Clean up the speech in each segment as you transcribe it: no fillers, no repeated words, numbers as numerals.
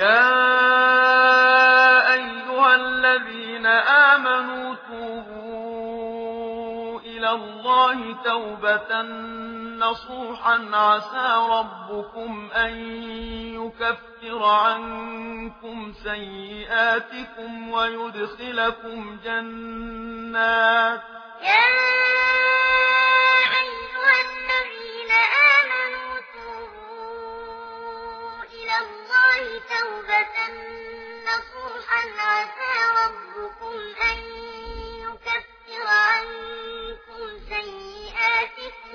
يا أيها الذين آمنوا توبوا إلى الله توبة نصوحا عسى ربكم أن يكفر عنكم سيئاتكم ويدخلكم جنات توبة نصوحا عسى ربكم أن يكفر عنكم سيئاتكم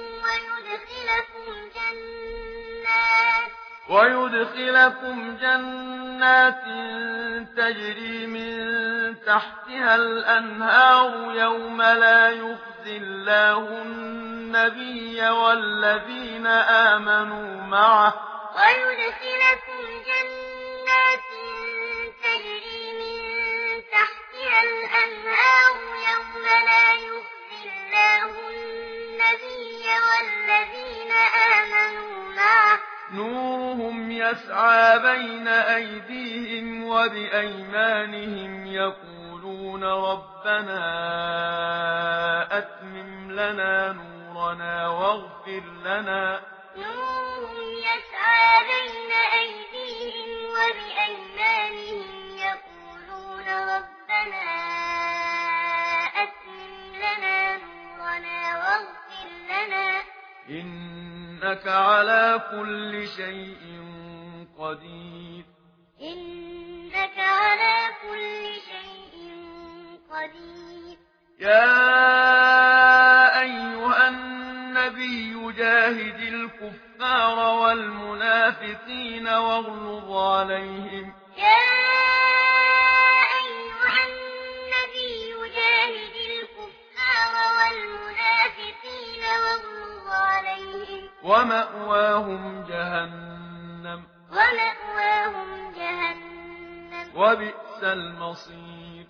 ويدخلكم جنات تجري من تحتها الأنهار يوم لا يخزي الله النبي والذين آمنوا معه ويدخلكم جنات تجري من تحتها الأنهار يوم لا يخزي الله النبي والذين آمنوا معه نورهم يسعى بين أيديهم وبأيمانهم يقولون ربنا أتمم لنا نورنا واغفر لنا نورهم يسعى بين أيديهم وبأيمانهم يقولون ربنا أتمم لنا نورنا واغفر لنا إنك على كل شيء قدير إنك على كل شيء قدير يا أيها النبي جاهد الكفار والمنافقين واغلظ عليهم يا أيها النبي جاهد الكفار والمنافقين واغلظ عليهم ومأواهم جهنم وبئس المصير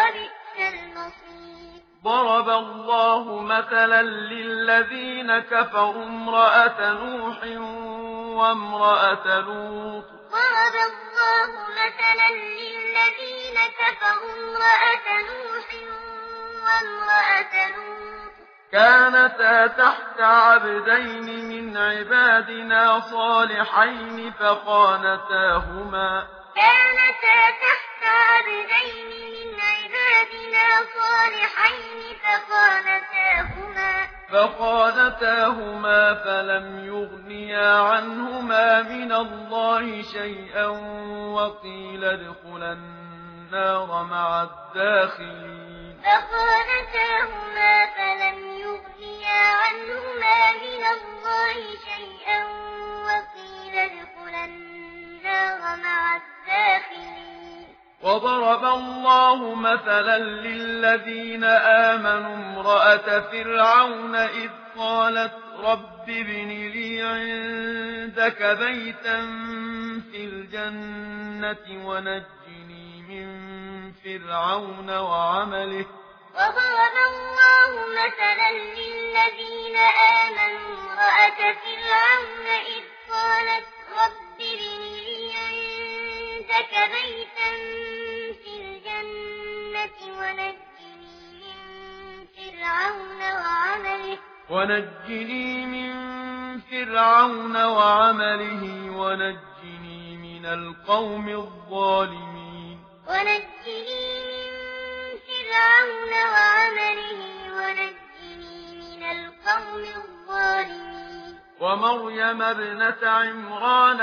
ضرب الله مثلا للذين كفروا امرأة نوح وامرأة لوط كانتا تحت عبدين من عبادنا صالحين فخانتاهما فلم يغنيا عنهما من الله شيئا وقيل ادخلا النار مع الداخلين وضرب الله مثلا للذين آمنوا امرأة فرعون إذ قالت رب ابن لي عندك بيتا في الجنة ونجني من فرعون وعمله وضرب الله مثلا للذين آمنوا امرأة فرعون إذ قالت رب ابن لي عندك بيتا في الجنة ونجني من فرعون وعمله ونجني من القوم الظالمين ومريم ابنة عمران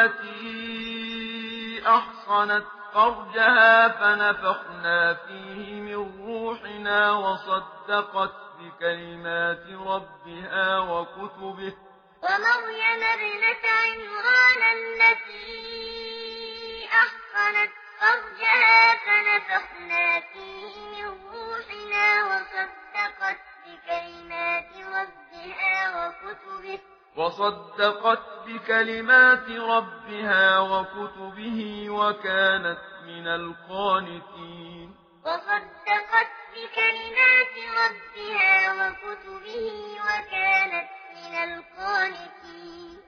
التي أحصنت فرجها فنفخنا فيه من روحنا وصدقت بكلمات ربها وكتبه ومريم ابنة عمران التي أحصنت فرجها فنفخنا فيه من روحنا وصدقت بكلمات ربها وكتبه وكانت من القانتين وصدقت بكلمات ربها وكتبه وكانت من القانتين